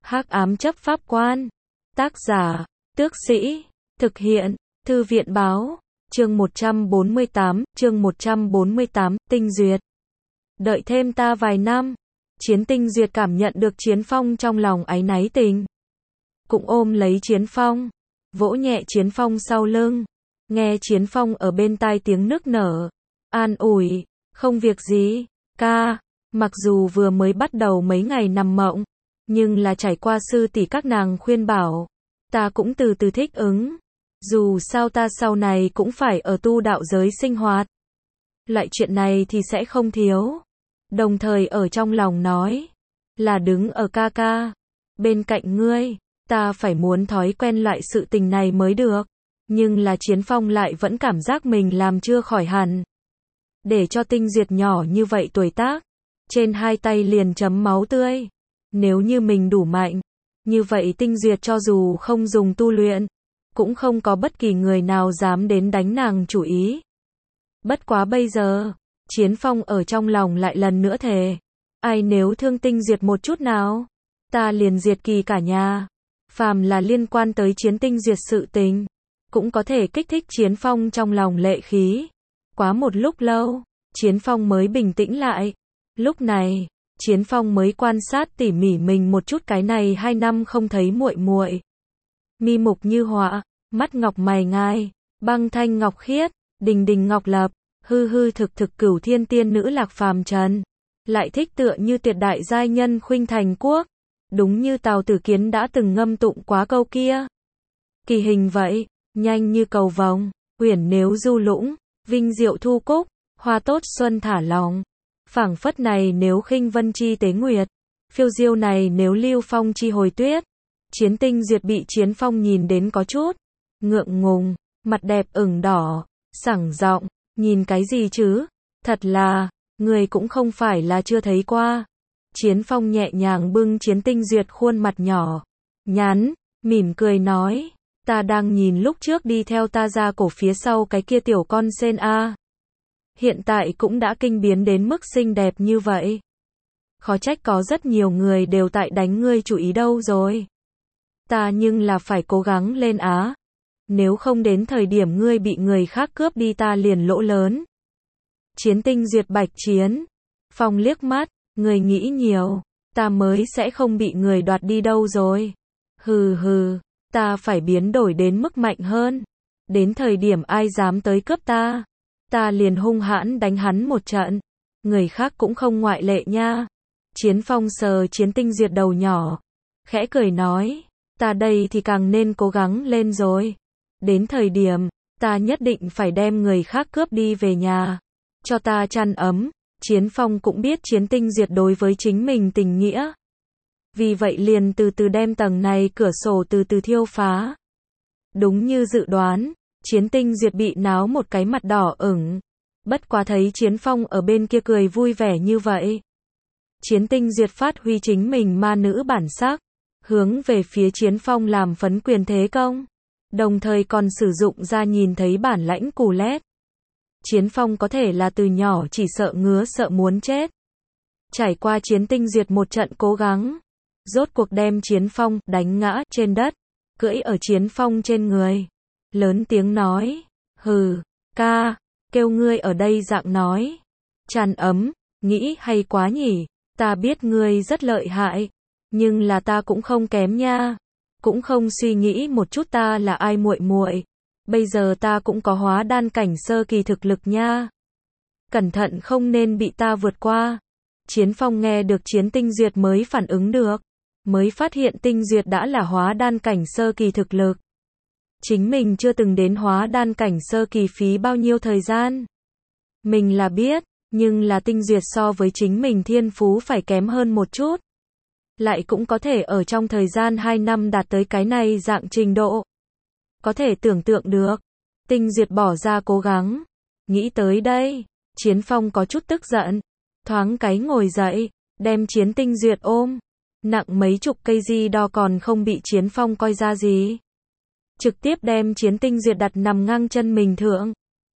Hắc ám chấp pháp quan. Tác giả, Tước Sĩ. Thực hiện, Thư viện báo. Chương 148, Tinh Duyệt. Đợi thêm ta vài năm. Chiến Tinh Duyệt cảm nhận được Chiến Phong trong lòng áy náy tình. Cũng ôm lấy Chiến Phong, vỗ nhẹ Chiến Phong sau lưng. Nghe Chiến Phong ở bên tai tiếng nức nở. An ủi, không việc gì, ca. Mặc dù vừa mới bắt đầu mấy ngày nằm mộng, nhưng là trải qua sư tỷ các nàng khuyên bảo, ta cũng từ từ thích ứng. Dù sao ta sau này cũng phải ở tu đạo giới sinh hoạt. Loại chuyện này thì sẽ không thiếu. Đồng thời ở trong lòng nói, là đứng ở ca ca bên cạnh ngươi, ta phải muốn thói quen loại sự tình này mới được. Nhưng là Chiến Phong lại vẫn cảm giác mình làm chưa khỏi hẳn. Để cho Tinh Duyệt nhỏ như vậy tuổi tác, trên hai tay liền chấm máu tươi. Nếu như mình đủ mạnh, như vậy Tinh Duyệt cho dù không dùng tu luyện, cũng không có bất kỳ người nào dám đến đánh nàng chủ ý. Bất quá bây giờ, Chiến Phong ở trong lòng lại lần nữa thề, ai nếu thương Tinh Duyệt một chút nào, ta liền diệt kỳ cả nhà. Phàm là liên quan tới Chiến Tinh Duyệt sự tình, cũng có thể kích thích Chiến Phong trong lòng lệ khí. Quá một lúc lâu, Chiến Phong mới bình tĩnh lại. Lúc này, Chiến Phong mới quan sát tỉ mỉ mình một chút cái này 2 năm không thấy muội muội. Mi mục như họa, mắt ngọc mày ngai, băng thanh ngọc khiết, đình đình ngọc lập, hư hư thực thực cửu thiên tiên nữ lạc phàm trần. Lại thích tựa như tuyệt đại giai nhân khuynh thành quốc. Đúng như Tào Tử Kiến đã từng ngâm tụng quá câu kia. Kỳ hình vậy, nhanh như cầu vồng, uyển nếu du lũng, vinh diệu thu cúc, hoa tốt xuân thả lòng. Phảng phất này nếu khinh vân chi tế nguyệt, phiêu diêu này nếu lưu phong chi hồi tuyết. Chiến Tinh Duyệt bị Chiến Phong nhìn đến có chút ngượng ngùng, mặt đẹp ửng đỏ, sảng giọng, nhìn cái gì chứ? Thật là, người cũng không phải là chưa thấy qua. Chiến Phong nhẹ nhàng bưng Chiến Tinh Duyệt khuôn mặt nhỏ nhắn, mỉm cười nói, ta đang nhìn lúc trước đi theo ta ra cổ phía sau cái kia tiểu con sen a. Hiện tại cũng đã kinh biến đến mức xinh đẹp như vậy. Khó trách có rất nhiều người đều tại đánh ngươi chủ ý đâu rồi. Ta nhưng là phải cố gắng lên á. Nếu không đến thời điểm ngươi bị người khác cướp đi ta liền lỗ lớn. Chiến Tinh Duyệt bạch Chiến Phong liếc mắt, người nghĩ nhiều, ta mới sẽ không bị người đoạt đi đâu rồi. Hừ hừ, ta phải biến đổi đến mức mạnh hơn. Đến thời điểm ai dám tới cướp ta, ta liền hung hãn đánh hắn một trận. Người khác cũng không ngoại lệ nha. Chiến Phong sờ Chiến Tinh Duyệt đầu nhỏ, khẽ cười nói, ta đây thì càng nên cố gắng lên rồi. Đến thời điểm, ta nhất định phải đem người khác cướp đi về nhà, cho ta chăn ấm. Chiến Phong cũng biết Chiến Tinh Duyệt đối với chính mình tình nghĩa. Vì vậy liền từ từ đem tầng này cửa sổ từ từ thiêu phá. Đúng như dự đoán, Chiến Tinh Duyệt bị náo một cái mặt đỏ ửng. Bất quá thấy Chiến Phong ở bên kia cười vui vẻ như vậy. Chiến Tinh Duyệt phát huy chính mình ma nữ bản sắc, hướng về phía Chiến Phong làm phấn quyền thế công. Đồng thời còn sử dụng ra nhìn thấy bản lãnh cù lét. Chiến Phong có thể là từ nhỏ chỉ sợ ngứa sợ muốn chết. Trải qua Chiến Tinh Duyệt một trận cố gắng, rốt cuộc đem Chiến Phong đánh ngã trên đất, cưỡi ở Chiến Phong trên người. Lớn tiếng nói, hừ, ca, kêu ngươi ở đây dạng nói. Tràn ấm, nghĩ hay quá nhỉ, ta biết ngươi rất lợi hại, nhưng là ta cũng không kém nha. Cũng không suy nghĩ một chút ta là ai muội muội. Bây giờ ta cũng có hóa đan cảnh sơ kỳ thực lực nha. Cẩn thận không nên bị ta vượt qua. Chiến Phong nghe được Chiến Tinh Duyệt mới phản ứng được. Mới phát hiện Tinh Duyệt đã là hóa đan cảnh sơ kỳ thực lực. Chính mình chưa từng đến hóa đan cảnh sơ kỳ phí bao nhiêu thời gian. Mình là biết, nhưng là Tinh Duyệt so với chính mình thiên phú phải kém hơn một chút. Lại cũng có thể ở trong thời gian 2 năm đạt tới cái này dạng trình độ. Có thể tưởng tượng được. Tinh Duyệt bỏ ra cố gắng. Nghĩ tới đây, Chiến Phong có chút tức giận. Thoáng cái ngồi dậy, đem Chiến Tinh Duyệt ôm. Nặng mấy chục cây di đo còn không bị Chiến Phong coi ra gì. Trực tiếp đem Chiến Tinh Duyệt đặt nằm ngang chân mình thượng.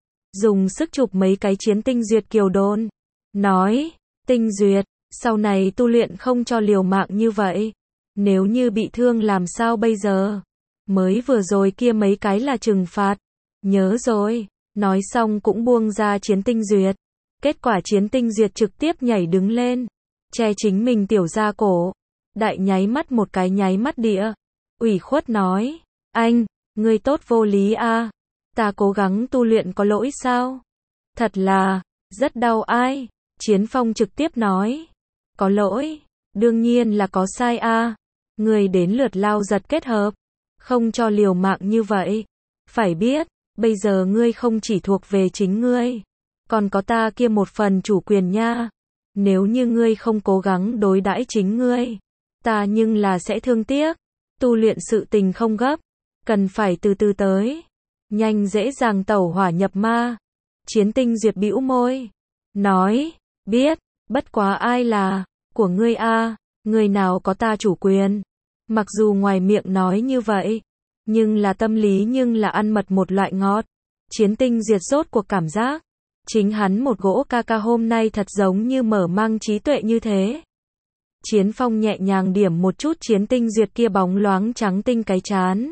Dùng sức chụp mấy cái Chiến Tinh Duyệt kiều đôn. Nói, Tinh Duyệt, sau này tu luyện không cho liều mạng như vậy. Nếu như bị thương làm sao bây giờ? Mới vừa rồi kia mấy cái là trừng phạt. Nhớ rồi. Nói xong cũng buông ra Chiến Tinh Duyệt. Kết quả Chiến Tinh Duyệt trực tiếp nhảy đứng lên. Che chính mình tiểu ra cổ. Đại nháy mắt một cái nháy mắt địa. Ủy khuất nói. Anh, ngươi tốt vô lý a. Ta cố gắng tu luyện có lỗi sao? Thật là, rất đau ai. Chiến Phong trực tiếp nói. Có lỗi. Đương nhiên là có sai a. Ngươi đến lượt lao giật kết hợp. Không cho liều mạng như vậy. Phải biết, bây giờ ngươi không chỉ thuộc về chính ngươi. Còn có ta kia một phần chủ quyền nha. Nếu như ngươi không cố gắng đối đãi chính ngươi. Ta nhưng là sẽ thương tiếc. Tu luyện sự tình không gấp. Cần phải từ từ tới. Nhanh dễ dàng tẩu hỏa nhập ma. Chiến Tinh Duyệt bĩu môi. Nói, biết, bất quá ai là, của ngươi a, người nào có ta chủ quyền. Mặc dù ngoài miệng nói như vậy, nhưng là tâm lý nhưng là ăn mật một loại ngọt. Chiến Tinh Duyệt rốt cuộc cảm giác. Chính hắn một gỗ ca ca hôm nay thật giống như mở mang trí tuệ như thế. Chiến Phong nhẹ nhàng điểm một chút Chiến Tinh Duyệt kia bóng loáng trắng tinh cái chán.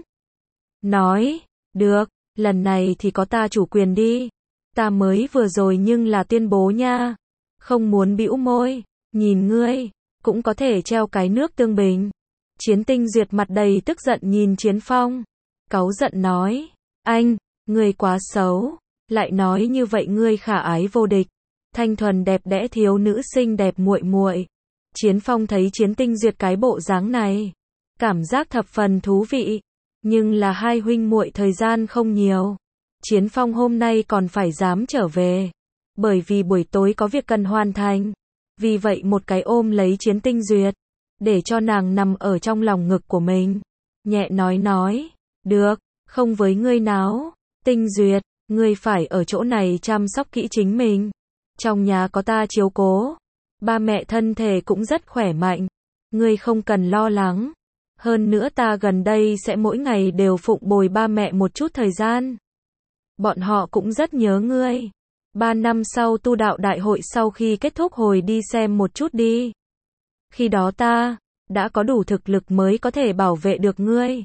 Nói, được, lần này thì có ta chủ quyền đi. Ta mới vừa rồi nhưng là tuyên bố nha. Không muốn bĩu môi, nhìn ngươi, cũng có thể treo cái nước tương bình. Chiến Tinh Duyệt mặt đầy tức giận nhìn Chiến Phong. Cáu giận nói, anh, ngươi quá xấu. Lại nói như vậy ngươi khả ái vô địch. Thanh thuần đẹp đẽ thiếu nữ xinh đẹp muội muội. Chiến Phong thấy Chiến Tinh Duyệt cái bộ dáng này. Cảm giác thập phần thú vị. Nhưng là hai huynh muội thời gian không nhiều. Chiến Phong hôm nay còn phải dám trở về. Bởi vì buổi tối có việc cần hoàn thành. Vì vậy một cái ôm lấy Chiến Tinh Duyệt. Để cho nàng nằm ở trong lòng ngực của mình. Nhẹ nói. Được, không với ngươi náo. Tinh Duyệt, ngươi phải ở chỗ này chăm sóc kỹ chính mình. Trong nhà có ta chiếu cố. Ba mẹ thân thể cũng rất khỏe mạnh. Ngươi không cần lo lắng. Hơn nữa ta gần đây sẽ mỗi ngày đều phụng bồi ba mẹ một chút thời gian. Bọn họ cũng rất nhớ ngươi. 3 năm sau tu đạo đại hội sau khi kết thúc hồi đi xem một chút đi. Khi đó ta đã có đủ thực lực mới có thể bảo vệ được ngươi.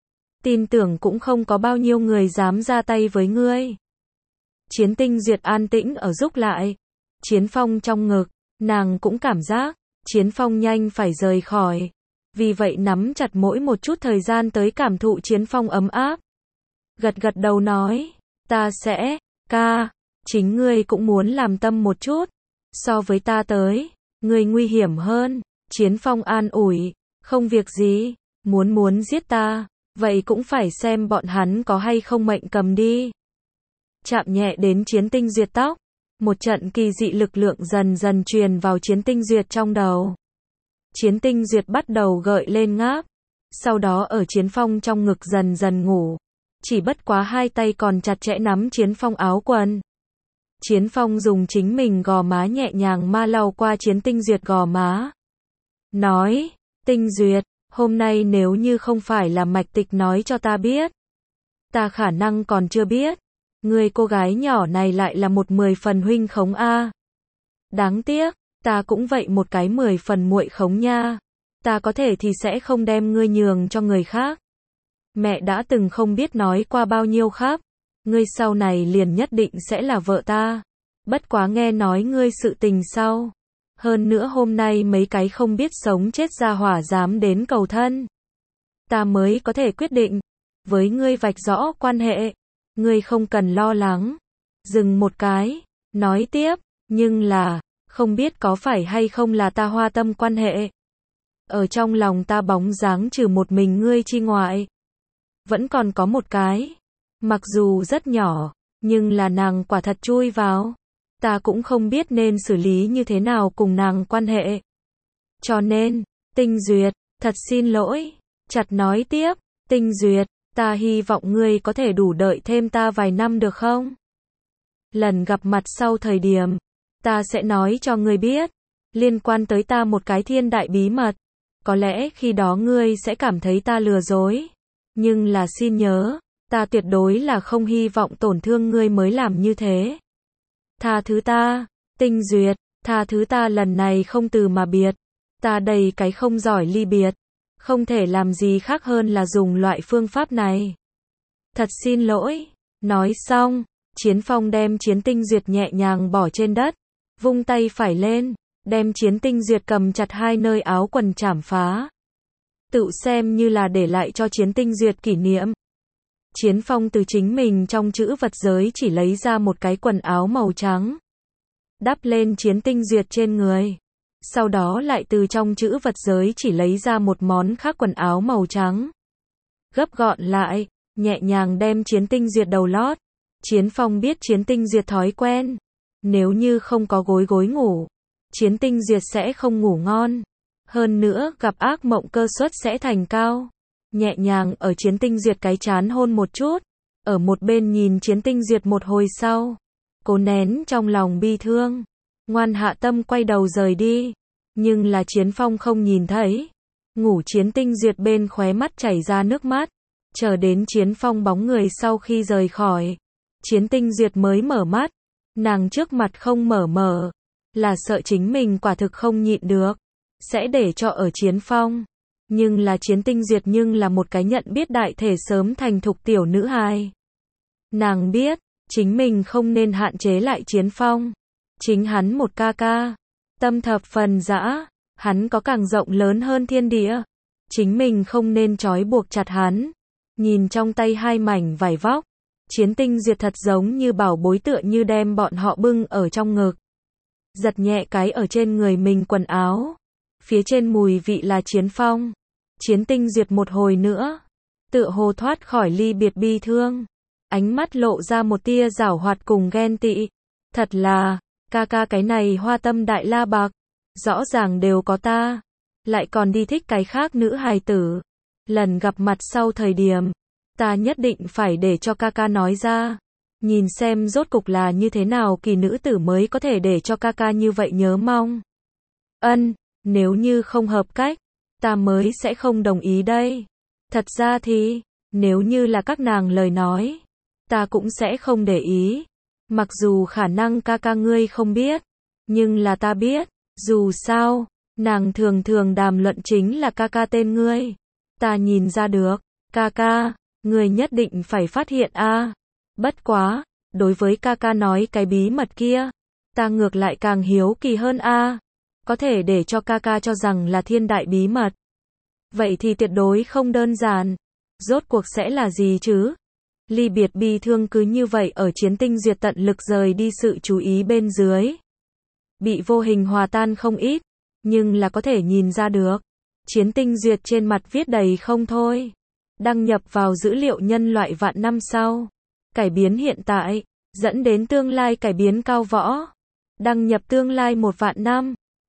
Tin tưởng cũng không có bao nhiêu người dám ra tay với ngươi. Chiến Tinh Duyệt an tĩnh ở rúc lại. Chiến Phong trong ngực, nàng cũng cảm giác Chiến Phong nhanh phải rời khỏi. Vì vậy nắm chặt mỗi một chút thời gian tới cảm thụ Chiến Phong ấm áp. Gật đầu nói, ta sẽ, ca, chính ngươi cũng muốn làm tâm một chút. So với ta tới, ngươi nguy hiểm hơn. Chiến Phong an ủi, không việc gì, muốn giết ta, vậy cũng phải xem bọn hắn có hay không mệnh cầm đi. Chạm nhẹ đến Chiến Tinh Duyệt tóc, một trận kỳ dị lực lượng dần dần truyền vào Chiến Tinh Duyệt trong đầu. Chiến Tinh Duyệt bắt đầu gợi lên ngáp, sau đó ở Chiến Phong trong ngực dần dần ngủ. Chỉ bất quá hai tay còn chặt chẽ nắm Chiến Phong áo quần. Chiến Phong dùng chính mình gò má nhẹ nhàng ma lau qua Chiến Tinh Duyệt gò má. Nói, Tinh Duyệt, hôm nay nếu như không phải là Mạch Tịch nói cho ta biết, ta khả năng còn chưa biết. Người cô gái nhỏ này lại là một 10 phần huynh khống a. Đáng tiếc, ta cũng vậy một cái 10 phần muội khống nha. Ta có thể thì sẽ không đem ngươi nhường cho người khác. Mẹ đã từng không biết nói qua bao nhiêu khắp. Ngươi sau này liền nhất định sẽ là vợ ta. Bất quá nghe nói ngươi sự tình sau. Hơn nữa hôm nay mấy cái không biết sống chết ra hỏa dám đến cầu thân. Ta mới có thể quyết định. Với ngươi vạch rõ quan hệ. Ngươi không cần lo lắng. Dừng một cái. Nói tiếp. Nhưng là, không biết có phải hay không là ta hoa tâm quan hệ. Ở trong lòng ta bóng dáng trừ một mình ngươi chi ngoại. Vẫn còn có một cái. Mặc dù rất nhỏ, nhưng là nàng quả thật chui vào. Ta cũng không biết nên xử lý như thế nào cùng nàng quan hệ. Cho nên, Tinh Duyệt, thật xin lỗi. Chặt nói tiếp, Tinh Duyệt, ta hy vọng ngươi có thể đủ đợi thêm ta vài năm được không? Lần gặp mặt sau thời điểm, ta sẽ nói cho ngươi biết, liên quan tới ta một cái thiên đại bí mật. Có lẽ khi đó ngươi sẽ cảm thấy ta lừa dối. Nhưng là xin nhớ, ta tuyệt đối là không hy vọng tổn thương ngươi mới làm như thế. Tha thứ ta, Tinh Duyệt, tha thứ ta lần này không từ mà biệt. Ta đầy cái không giỏi ly biệt. Không thể làm gì khác hơn là dùng loại phương pháp này. Thật xin lỗi. Nói xong, Chiến Phong đem Chiến Tinh Duyệt nhẹ nhàng bỏ trên đất, vung tay phải lên, đem Chiến Tinh Duyệt cầm chặt hai nơi áo quần chảm phá. Tự xem như là để lại cho Chiến Tinh Duyệt kỷ niệm. Chiến Phong từ chính mình trong trữ vật giới chỉ lấy ra một cái quần áo màu trắng, đắp lên Chiến Tinh Duyệt trên người. Sau đó lại từ trong trữ vật giới chỉ lấy ra một món khác quần áo màu trắng, gấp gọn lại, nhẹ nhàng đem Chiến Tinh Duyệt đầu lót. Chiến Phong biết Chiến Tinh Duyệt thói quen, nếu như không có gối ngủ, Chiến Tinh Duyệt sẽ không ngủ ngon. Hơn nữa, gặp ác mộng cơ suất sẽ thành cao. Nhẹ nhàng ở Chiến Tinh Duyệt cái trán hôn một chút, ở một bên nhìn Chiến Tinh Duyệt một hồi sau, cố nén trong lòng bi thương, ngoan hạ tâm quay đầu rời đi. Nhưng là Chiến Phong không nhìn thấy. Ngủ Chiến Tinh Duyệt bên khóe mắt chảy ra nước mắt. Chờ đến Chiến Phong bóng người sau khi rời khỏi, Chiến Tinh Duyệt mới mở mắt. Nàng trước mặt không mở, là sợ chính mình quả thực không nhịn được, sẽ để cho ở Chiến Phong. Nhưng là Chiến Tinh Duyệt nhưng là một cái nhận biết đại thể sớm thành thục tiểu nữ hài. Nàng biết, chính mình không nên hạn chế lại Chiến Phong. Chính hắn một ca ca, tâm thập phần dã, hắn có càng rộng lớn hơn thiên địa. Chính mình không nên trói buộc chặt hắn. Nhìn trong tay hai mảnh vải vóc, Chiến Tinh Duyệt thật giống như bảo bối tựa như đem bọn họ bưng ở trong ngực. Giật nhẹ cái ở trên người mình quần áo. Phía trên mùi vị là Chiến Phong. Chiến Tinh Duyệt một hồi nữa, tựa hồ thoát khỏi ly biệt bi thương. Ánh mắt lộ ra một tia giảo hoạt cùng ghen tị. Thật là, ca ca cái này hoa tâm đại la bạc, rõ ràng đều có ta, lại còn đi thích cái khác nữ hài tử. Lần gặp mặt sau thời điểm, ta nhất định phải để cho ca ca nói ra. Nhìn xem rốt cục là như thế nào kỳ nữ tử mới có thể để cho ca ca như vậy nhớ mong. Nếu như không hợp cách, ta mới sẽ không đồng ý đây. Thật ra thì, nếu như là các nàng lời nói, ta cũng sẽ không để ý. Mặc dù khả năng ca ca ngươi không biết, nhưng là ta biết, dù sao, nàng thường thường đàm luận chính là ca ca tên ngươi. Ta nhìn ra được, ca ca, ngươi nhất định phải phát hiện a. Bất quá, đối với ca ca nói cái bí mật kia, ta ngược lại càng hiếu kỳ hơn a. Có thể để cho ca ca cho rằng là thiên đại bí mật. Vậy thì tuyệt đối không đơn giản. Rốt cuộc sẽ là gì chứ? Ly biệt bi thương cứ như vậy ở Chiến Tinh Duyệt tận lực rời đi sự chú ý bên dưới. Bị vô hình hòa tan không ít, nhưng là có thể nhìn ra được. Chiến Tinh Duyệt trên mặt viết đầy không thôi. Đăng nhập vào dữ liệu nhân loại vạn năm sau. Cải biến hiện tại, dẫn đến tương lai cải biến cao võ. Đăng nhập tương lai 1 vạn năm.